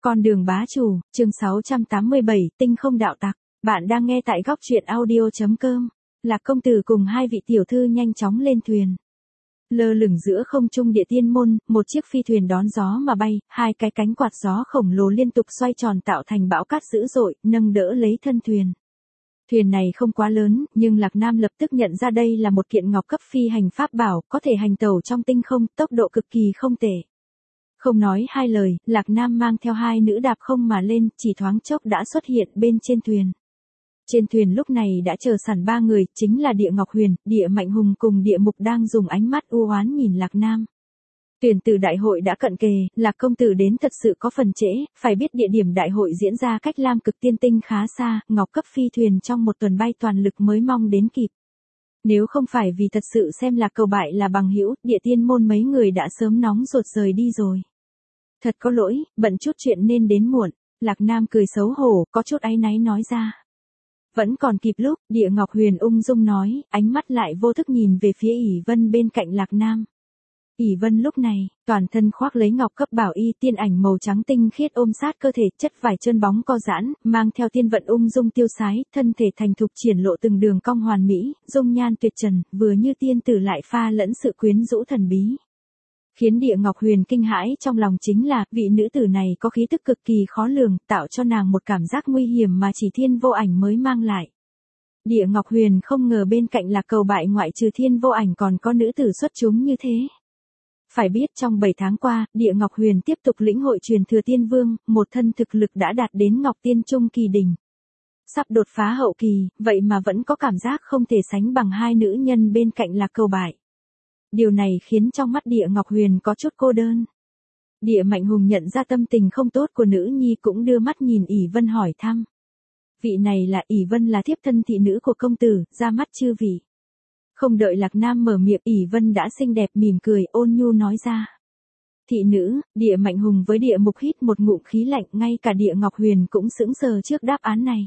Con đường bá chủ, chương 687, tinh không đạo tặc. Bạn đang nghe tại góc truyện audio.com. Lạc công tử cùng hai vị tiểu thư nhanh chóng lên thuyền. Lơ lửng giữa không trung Địa Tiên Môn, một chiếc phi thuyền đón gió mà bay, hai cái cánh quạt gió khổng lồ liên tục xoay tròn tạo thành bão cát dữ dội, nâng đỡ lấy thân thuyền. Thuyền này không quá lớn, nhưng Lạc Nam lập tức nhận ra đây là một kiện ngọc cấp phi hành pháp bảo, có thể hành tẩu trong tinh không, tốc độ cực kỳ không tệ. Không nói hai lời, Lạc Nam mang theo hai nữ đạp không mà lên, chỉ thoáng chốc đã xuất hiện bên trên thuyền. Trên thuyền lúc này đã chờ sẵn ba người, chính là Địa Ngọc Huyền, Địa Mạnh Hùng cùng Địa Mục đang dùng ánh mắt u oán nhìn Lạc Nam. Tuyển tử đại hội đã cận kề, Lạc công tử đến thật sự có phần trễ, phải biết địa điểm đại hội diễn ra cách Lam Cực Tiên Tinh khá xa, ngọc cấp phi thuyền trong một tuần bay toàn lực mới mong đến kịp. Nếu không phải vì thật sự xem Lạc Cầu Bại là bằng hữu, Địa Tiên Môn mấy người đã sớm nóng ruột rời đi rồi. Thật có lỗi, bận chút chuyện nên đến muộn. Lạc Nam cười xấu hổ, có chút áy náy nói ra. Vẫn còn kịp lúc, Địa Ngọc Huyền ung dung nói, ánh mắt lại vô thức nhìn về phía ỷ Vân bên cạnh Lạc Nam. ỷ Vân lúc này, toàn thân khoác lấy ngọc cấp bảo y, tiên ảnh màu trắng tinh khiết ôm sát cơ thể, chất vải trơn bóng co giãn, mang theo tiên vận ung dung tiêu sái, thân thể thành thục triển lộ từng đường cong hoàn mỹ, dung nhan tuyệt trần, vừa như tiên tử lại pha lẫn sự quyến rũ thần bí. Khiến Địa Ngọc Huyền kinh hãi trong lòng chính là, vị nữ tử này có khí tức cực kỳ khó lường, tạo cho nàng một cảm giác nguy hiểm mà chỉ Thiên Vô Ảnh mới mang lại. Địa Ngọc Huyền không ngờ bên cạnh Lạc Cầu Bại ngoại trừ Thiên Vô Ảnh còn có nữ tử xuất chúng như thế. Phải biết trong 7 tháng qua, Địa Ngọc Huyền tiếp tục lĩnh hội truyền thừa Tiên Vương, một thân thực lực đã đạt đến Ngọc Tiên Trung kỳ đỉnh. Sắp đột phá hậu kỳ, vậy mà vẫn có cảm giác không thể sánh bằng hai nữ nhân bên cạnh Lạc Cầu Bại. Điều này khiến trong mắt Địa Ngọc Huyền có chút cô đơn. Địa Mạnh Hùng nhận ra tâm tình không tốt của nữ nhi cũng đưa mắt nhìn ỷ Vân hỏi thăm. Vị này là ỷ Vân, là thiếp thân thị nữ của công tử, ra mắt chư vị. Không đợi Lạc Nam mở miệng, ỷ Vân đã xinh đẹp mỉm cười ôn nhu nói ra. Thị nữ, Địa Mạnh Hùng với Địa Mục hít một ngụm khí lạnh, ngay cả Địa Ngọc Huyền cũng sững sờ trước đáp án này.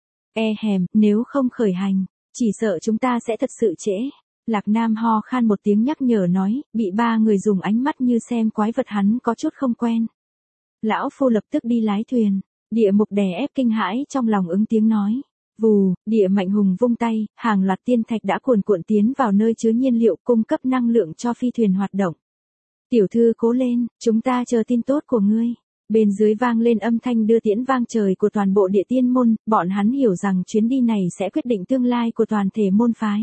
Nếu không khởi hành, chỉ sợ chúng ta sẽ thật sự trễ. Lạc Nam ho khan một tiếng nhắc nhở nói, bị ba người dùng ánh mắt như xem quái vật hắn có chút không quen. Lão phu lập tức đi lái thuyền. Địa Mục đè ép kinh hãi trong lòng ứng tiếng nói. Vù, Địa Mạnh Hùng vung tay, hàng loạt tiên thạch đã cuồn cuộn tiến vào nơi chứa nhiên liệu cung cấp năng lượng cho phi thuyền hoạt động. Tiểu thư cố lên, chúng ta chờ tin tốt của ngươi. Bên dưới vang lên âm thanh đưa tiễn vang trời của toàn bộ Địa Tiên Môn, bọn hắn hiểu rằng chuyến đi này sẽ quyết định tương lai của toàn thể môn phái.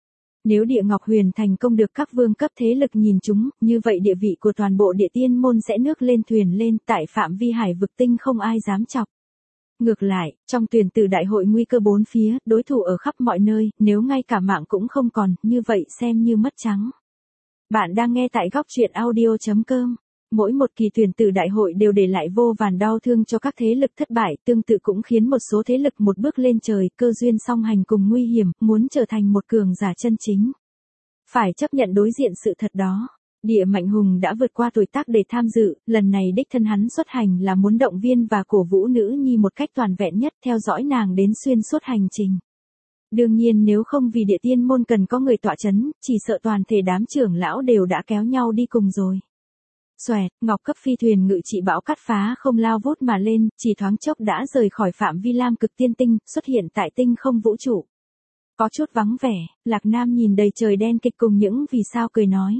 Nếu Địa Ngọc Huyền thành công được các vương cấp thế lực nhìn chúng, như vậy địa vị của toàn bộ Địa Tiên Môn sẽ nước lên thuyền lên, tại phạm vi hải vực tinh không ai dám chọc. Ngược lại, trong tuyển tử đại hội nguy cơ bốn phía, đối thủ ở khắp mọi nơi, nếu ngay cả mạng cũng không còn, như vậy xem như mất trắng. Bạn đang nghe tại góc truyện audio.com. Mỗi một kỳ tuyển tử đại hội đều để lại vô vàn đau thương cho các thế lực thất bại, tương tự cũng khiến một số thế lực một bước lên trời, cơ duyên song hành cùng nguy hiểm, muốn trở thành một cường giả chân chính. Phải chấp nhận đối diện sự thật đó. Địa Mạnh Hùng đã vượt qua tuổi tác để tham dự, lần này đích thân hắn xuất hành là muốn động viên và cổ vũ nữ nhi một cách toàn vẹn nhất, theo dõi nàng đến xuyên suốt hành trình. Đương nhiên nếu không vì Địa Tiên Môn cần có người tọa chấn, chỉ sợ toàn thể đám trưởng lão đều đã kéo nhau đi cùng rồi. Xoẹt, ngọc cấp phi thuyền ngự trị bão cát phá không lao vút mà lên, chỉ thoáng chốc đã rời khỏi phạm vi Lam Cực Tiên Tinh, xuất hiện tại tinh không vũ trụ. Có chút vắng vẻ, Lạc Nam nhìn đầy trời đen kịch cùng những vì sao cười nói.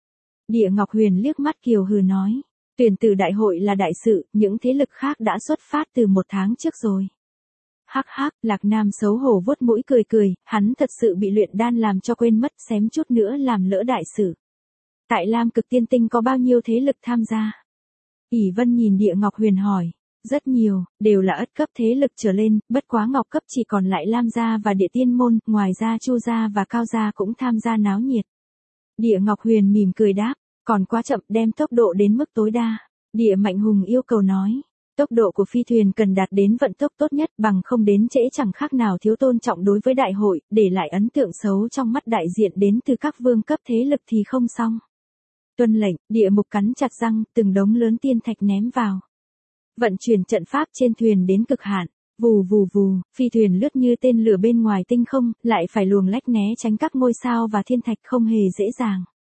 Địa Ngọc Huyền liếc mắt kiều hừ nói. Tuyển tử đại hội là đại sự, những thế lực khác đã xuất phát từ 1 tháng trước rồi. Hắc hắc, Lạc Nam xấu hổ vuốt mũi cười, hắn thật sự bị luyện đan làm cho quên mất, xém chút nữa làm lỡ đại sự. Tại Lam Cực Tiên Tinh có bao nhiêu thế lực tham gia? ỷ Vân nhìn Địa Ngọc Huyền hỏi. Rất nhiều, đều là ất cấp thế lực trở lên, bất quá ngọc cấp chỉ còn lại Lam gia và Địa Tiên Môn, ngoài ra Chu gia và Cao gia cũng tham gia náo nhiệt. Địa Ngọc Huyền mỉm cười đáp, còn quá chậm, đem tốc độ đến mức tối đa. Địa Mạnh Hùng yêu cầu nói, tốc độ của phi thuyền cần đạt đến vận tốc tốt nhất, bằng không đến trễ chẳng khác nào thiếu tôn trọng đối với đại hội, để lại ấn tượng xấu trong mắt đại diện đến từ các vương cấp thế lực thì không xong. Tuân lệnh, Địa Mục cắn chặt răng, từng đống lớn tiên thạch ném vào. Vận chuyển trận pháp trên thuyền đến cực hạn. Vù vù vù, phi thuyền lướt như tên lửa bên ngoài tinh không, lại phải luồng lách né tránh các ngôi sao và thiên thạch không hề dễ dàng.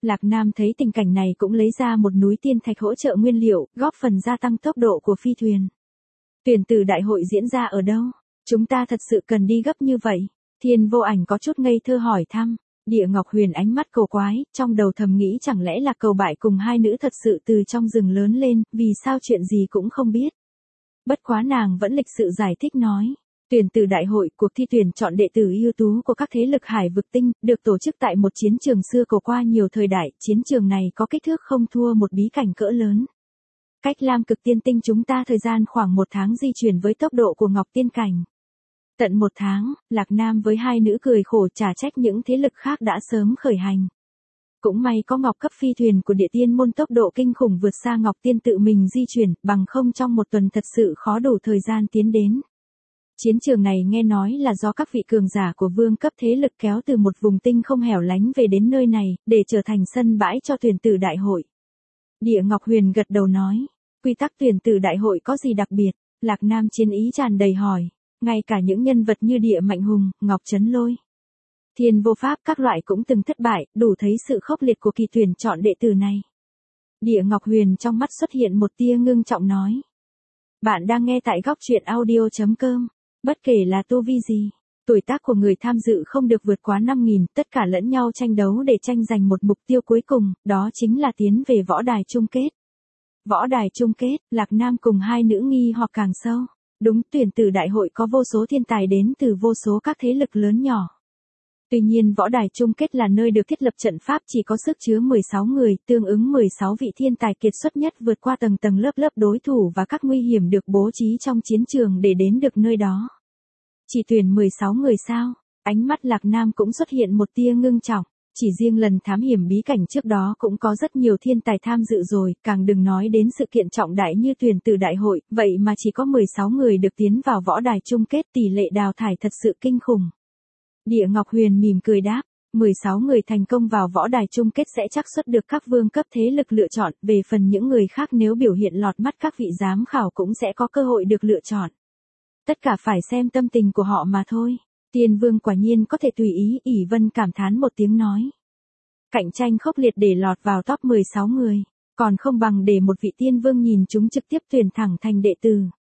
Lạc Nam thấy tình cảnh này cũng lấy ra một núi tiên thạch hỗ trợ nguyên liệu, góp phần gia tăng tốc độ của phi thuyền. Tuyển tử đại hội diễn ra ở đâu? Chúng ta thật sự cần đi gấp như vậy? Thiên Vô Ảnh có chút ngây thơ hỏi thăm. Địa Ngọc Huyền ánh mắt cầu quái, trong đầu thầm nghĩ chẳng lẽ là Cầu Bại cùng hai nữ thật sự từ trong rừng lớn lên, vì sao chuyện gì cũng không biết. Bất quá nàng vẫn lịch sự giải thích nói. Tuyển tử đại hội, cuộc thi tuyển chọn đệ tử ưu tú của các thế lực hải vực tinh, được tổ chức tại một chiến trường xưa cổ qua nhiều thời đại, chiến trường này có kích thước không thua một bí cảnh cỡ lớn. Cách Lam Cực Tiên Tinh chúng ta thời gian khoảng 1 tháng di chuyển với tốc độ của Ngọc Tiên Cảnh. Tận 1 tháng, Lạc Nam với hai nữ cười khổ trả trách những thế lực khác đã sớm khởi hành. Cũng may có Ngọc cấp phi thuyền của Địa Tiên môn tốc độ kinh khủng vượt xa Ngọc Tiên tự mình di chuyển, bằng không trong 1 tuần thật sự khó đủ thời gian tiến đến. Chiến trường này nghe nói là do các vị cường giả của vương cấp thế lực kéo từ một vùng tinh không hẻo lánh về đến nơi này, để trở thành sân bãi cho tuyển tử đại hội. Địa Ngọc Huyền gật đầu nói, quy tắc tuyển tử đại hội có gì đặc biệt? Lạc Nam chiến ý tràn đầy hỏi, ngay cả những nhân vật như Địa Mạnh Hùng, Ngọc Chấn Lôi, Thiên Vô Pháp các loại cũng từng thất bại, đủ thấy sự khốc liệt của kỳ tuyển chọn đệ tử này. Địa Ngọc Huyền trong mắt xuất hiện một tia ngưng trọng nói. Bạn đang nghe tại góc truyện audio.com. Bất kể là tu vi gì, tuổi tác của người tham dự không được vượt quá 5.000, tất cả lẫn nhau tranh đấu để tranh giành một mục tiêu cuối cùng, đó chính là tiến về võ đài chung kết. Võ đài chung kết, Lạc Nam cùng hai nữ nghi hoặc càng sâu. Đúng, tuyển tử đại hội có vô số thiên tài đến từ vô số các thế lực lớn nhỏ. Tuy nhiên võ đài chung kết là nơi được thiết lập trận pháp chỉ có sức chứa 16 người, tương ứng 16 vị thiên tài kiệt xuất nhất vượt qua tầng tầng lớp lớp đối thủ và các nguy hiểm được bố trí trong chiến trường để đến được nơi đó. Chỉ tuyển 16 người sao? Ánh mắt Lạc Nam cũng xuất hiện một tia ngưng trọng. Chỉ riêng lần thám hiểm bí cảnh trước đó cũng có rất nhiều thiên tài tham dự rồi, càng đừng nói đến sự kiện trọng đại như tuyển tử đại hội, vậy mà chỉ có 16 người được tiến vào võ đài chung kết, tỷ lệ đào thải thật sự kinh khủng. Địa Ngọc Huyền mỉm cười đáp, 16 người thành công vào võ đài chung kết sẽ xác suất được các vương cấp thế lực lựa chọn, về phần những người khác nếu biểu hiện lọt mắt các vị giám khảo cũng sẽ có cơ hội được lựa chọn. Tất cả phải xem tâm tình của họ mà thôi. Tiên vương quả nhiên có thể tùy ý, ỷ Vân cảm thán một tiếng nói. Cạnh tranh khốc liệt để lọt vào top 16 người, còn không bằng để một vị tiên vương nhìn chúng trực tiếp tuyển thẳng thành đệ tử.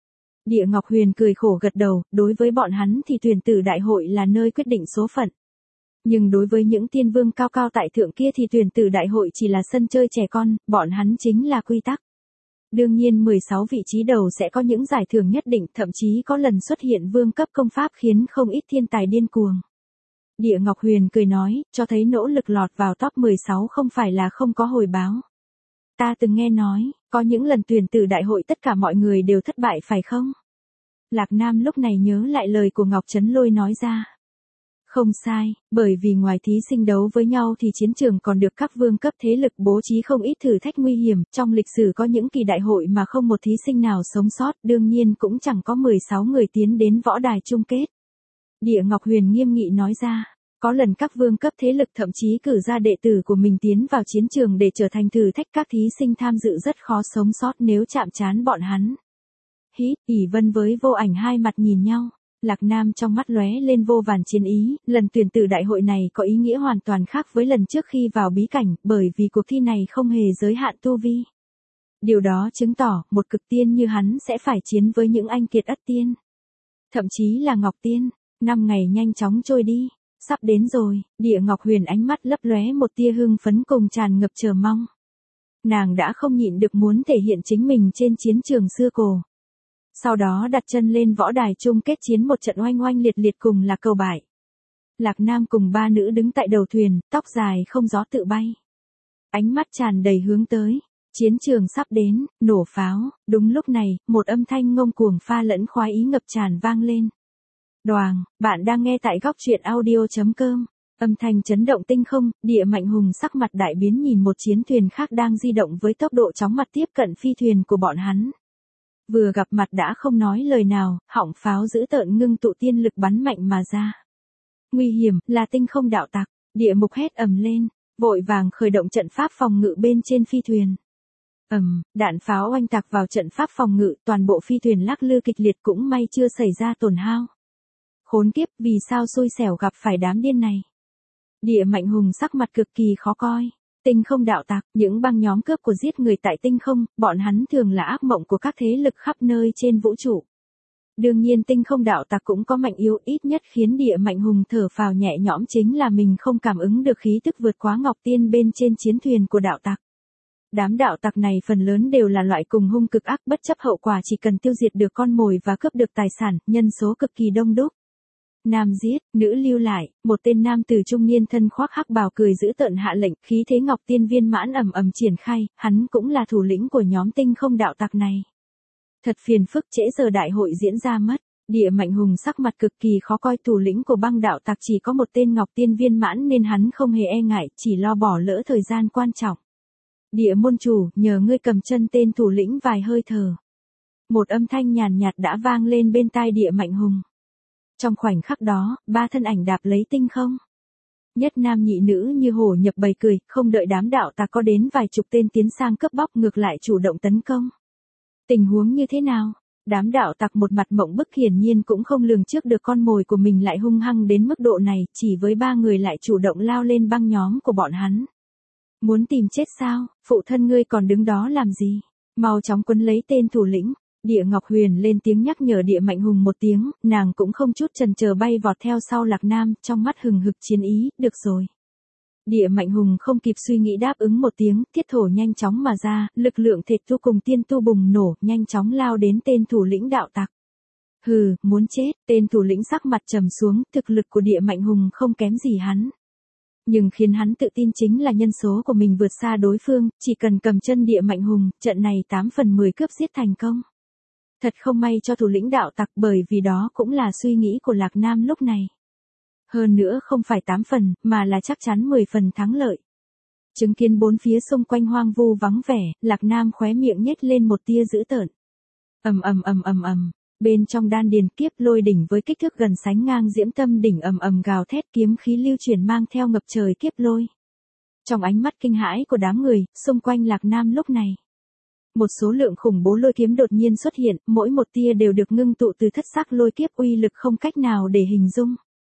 Địa Ngọc Huyền cười khổ gật đầu, đối với bọn hắn thì tuyển tử đại hội là nơi quyết định số phận. Nhưng đối với những tiên vương cao cao tại thượng kia thì tuyển tử đại hội chỉ là sân chơi trẻ con, bọn hắn chính là quy tắc. Đương nhiên 16 vị trí đầu sẽ có những giải thưởng nhất định, thậm chí có lần xuất hiện vương cấp công pháp khiến không ít thiên tài điên cuồng. Địa Ngọc Huyền cười nói, cho thấy nỗ lực lọt vào top 16 không phải là không có hồi báo. Ta từng nghe nói, có những lần tuyển tử đại hội tất cả mọi người đều thất bại phải không? Lạc Nam lúc này nhớ lại lời của Ngọc Chấn Lôi nói ra. Không sai, bởi vì ngoài thí sinh đấu với nhau thì chiến trường còn được các vương cấp thế lực bố trí không ít thử thách nguy hiểm, trong lịch sử có những kỳ đại hội mà không một thí sinh nào sống sót, đương nhiên cũng chẳng có 16 người tiến đến võ đài chung kết. Địa Ngọc Huyền nghiêm nghị nói ra, có lần các vương cấp thế lực thậm chí cử ra đệ tử của mình tiến vào chiến trường để trở thành thử thách, các thí sinh tham dự rất khó sống sót nếu chạm trán bọn hắn. Hít, ỷ Vân với Vô Ảnh hai mặt nhìn nhau. Lạc Nam trong mắt lóe lên vô vàn chiến ý, lần tuyển tử đại hội này có ý nghĩa hoàn toàn khác với lần trước khi vào bí cảnh, bởi vì cuộc thi này không hề giới hạn tu vi. Điều đó chứng tỏ, một cực tiên như hắn sẽ phải chiến với những anh kiệt ất tiên. Thậm chí là Ngọc Tiên. 5 ngày nhanh chóng trôi đi, sắp đến rồi, Địa Ngọc Huyền ánh mắt lấp lóe một tia hưng phấn cùng tràn ngập chờ mong. Nàng đã không nhịn được muốn thể hiện chính mình trên chiến trường xưa cổ. Sau đó đặt chân lên võ đài chung kết chiến một trận oanh oanh liệt liệt cùng là Cầu Bại. Lạc Nam cùng ba nữ đứng tại đầu thuyền, tóc dài không gió tự bay. Ánh mắt tràn đầy hướng tới, chiến trường sắp đến, nổ pháo, đúng lúc này, một âm thanh ngông cuồng pha lẫn khoái ý ngập tràn vang lên. Đoàng, bạn đang nghe tại góc truyện audio.com. Âm thanh chấn động tinh không, Địa Mạnh Hùng sắc mặt đại biến nhìn một chiến thuyền khác đang di động với tốc độ chóng mặt tiếp cận phi thuyền của bọn hắn. Vừa gặp mặt đã không nói lời nào, họng pháo dữ tợn ngưng tụ tiên lực bắn mạnh mà ra. Nguy hiểm, là tinh không đạo tặc, Địa Mục hét ầm lên, vội vàng khởi động trận pháp phòng ngự bên trên phi thuyền. Đạn pháo oanh tạc vào trận pháp phòng ngự, toàn bộ phi thuyền lắc lư kịch liệt, cũng may chưa xảy ra tổn hao. Khốn kiếp, vì sao xui xẻo gặp phải đám điên này? Địa Mạnh Hùng sắc mặt cực kỳ khó coi. Tinh không đạo tặc, những băng nhóm cướp của giết người tại tinh không, bọn hắn thường là ác mộng của các thế lực khắp nơi trên vũ trụ. Đương nhiên tinh không đạo tặc cũng có mạnh yếu, ít nhất khiến Địa Mạnh Hùng thở phào nhẹ nhõm chính là mình không cảm ứng được khí tức vượt quá Ngọc Tiên bên trên chiến thuyền của đạo tặc. Đám đạo tặc này phần lớn đều là loại cùng hung cực ác, bất chấp hậu quả, chỉ cần tiêu diệt được con mồi và cướp được tài sản, nhân số cực kỳ đông đúc. Nam giết, nữ lưu lại, một tên nam tử trung niên thân khoác hắc bào cười dữ tợn hạ lệnh, khí thế Ngọc Tiên viên mãn ầm ầm triển khai, hắn cũng là thủ lĩnh của nhóm tinh không đạo tặc này. Thật phiền phức, trễ giờ đại hội diễn ra mất. Địa Mạnh Hùng sắc mặt cực kỳ khó coi, thủ lĩnh của băng đạo tặc chỉ có một tên Ngọc Tiên viên mãn nên hắn không hề e ngại, chỉ lo bỏ lỡ thời gian quan trọng. Địa môn chủ, nhờ ngươi cầm chân tên thủ lĩnh vài hơi thở. Một âm thanh nhàn nhạt đã vang lên bên tai Địa Mạnh Hùng. Trong khoảnh khắc đó, ba thân ảnh đạp lấy tinh không. Nhất nam nhị nữ như hổ nhập bầy cười, không đợi đám đạo tặc có đến vài chục tên tiến sang cướp bóc, ngược lại chủ động tấn công. Tình huống như thế nào? Đám đạo tặc một mặt mộng bức, hiển nhiên cũng không lường trước được con mồi của mình lại hung hăng đến mức độ này, chỉ với ba người lại chủ động lao lên băng nhóm của bọn hắn. Muốn tìm chết sao, phụ thân ngươi còn đứng đó làm gì? Mau chóng quấn lấy tên thủ lĩnh. Địa Ngọc Huyền lên tiếng nhắc nhở Địa Mạnh Hùng một tiếng, nàng cũng không chút chần chờ bay vọt theo sau Lạc Nam, trong mắt hừng hực chiến ý, được rồi. Địa Mạnh Hùng không kịp suy nghĩ đáp ứng một tiếng, thiết thổ nhanh chóng mà ra, lực lượng thệt tu cùng tiên tu bùng nổ, nhanh chóng lao đến tên thủ lĩnh đạo tặc. Hừ, muốn chết, tên thủ lĩnh sắc mặt trầm xuống, thực lực của Địa Mạnh Hùng không kém gì hắn. Nhưng khiến hắn tự tin chính là nhân số của mình vượt xa đối phương, chỉ cần cầm chân Địa Mạnh Hùng, trận này 8 phần 10 cướp giết thành công. Thật không may cho thủ lĩnh đạo tặc, bởi vì đó cũng là suy nghĩ của Lạc Nam lúc này. Hơn nữa không phải 8 phần, mà là chắc chắn 10 phần thắng lợi. Chứng kiến bốn phía xung quanh hoang vu vắng vẻ, Lạc Nam khóe miệng nhếch lên một tia dữ tợn. Ầm ầm ầm ầm ầm, bên trong đan điền kiếp lôi đỉnh với kích thước gần sánh ngang Diễm Tâm đỉnh ầm ầm gào thét, kiếm khí lưu chuyển mang theo ngập trời kiếp lôi. Trong ánh mắt kinh hãi của đám người, xung quanh Lạc Nam lúc này, một số lượng khủng bố lôi kiếm đột nhiên xuất hiện, mỗi một tia đều được ngưng tụ từ thất sắc lôi kiếp, uy lực không cách nào để hình dung.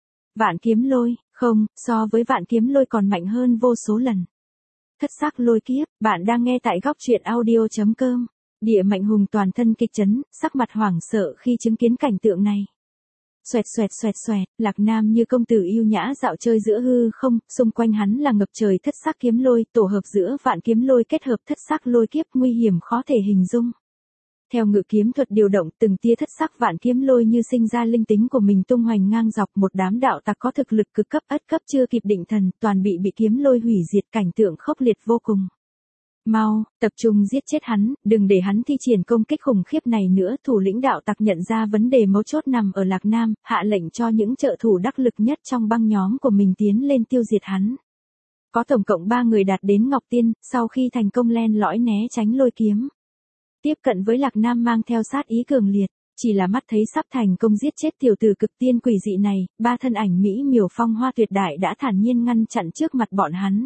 Vạn kiếm lôi, không, so với vạn kiếm lôi còn mạnh hơn vô số lần. Thất sắc lôi kiếp, bạn đang nghe tại góc truyện audio.com. Địa Mạnh Hùng toàn thân kịch chấn, sắc mặt hoảng sợ khi chứng kiến cảnh tượng này. Xoẹt xoẹt xoẹt xoẹt, Lạc Nam như công tử yêu nhã dạo chơi giữa hư không, xung quanh hắn là ngập trời thất sắc kiếm lôi, tổ hợp giữa vạn kiếm lôi kết hợp thất sắc lôi kiếp, nguy hiểm khó thể hình dung. Theo ngự kiếm thuật điều động, từng tia thất sắc vạn kiếm lôi như sinh ra linh tính của mình tung hoành ngang dọc, một đám đạo tặc có thực lực cực cấp ất cấp chưa kịp định thần, toàn bị kiếm lôi hủy diệt, cảnh tượng khốc liệt vô cùng. Mau, tập trung giết chết hắn, đừng để hắn thi triển công kích khủng khiếp này nữa. Thủ lĩnh đạo tặc nhận ra vấn đề mấu chốt nằm ở Lạc Nam, hạ lệnh cho những trợ thủ đắc lực nhất trong băng nhóm của mình tiến lên tiêu diệt hắn. Có tổng cộng 3 người đạt đến Ngọc Tiên, sau khi thành công len lỏi né tránh lôi kiếm. Tiếp cận với Lạc Nam mang theo sát ý cường liệt, chỉ là mắt thấy sắp thành công giết chết tiểu tử cực tiên quỷ dị này, ba thân ảnh mỹ miều phong hoa tuyệt đại đã thản nhiên ngăn chặn trước mặt bọn hắn.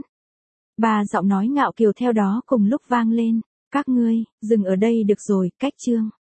Ba giọng nói ngạo kiều theo đó cùng lúc vang lên, các ngươi, dừng ở đây được rồi, cách chương.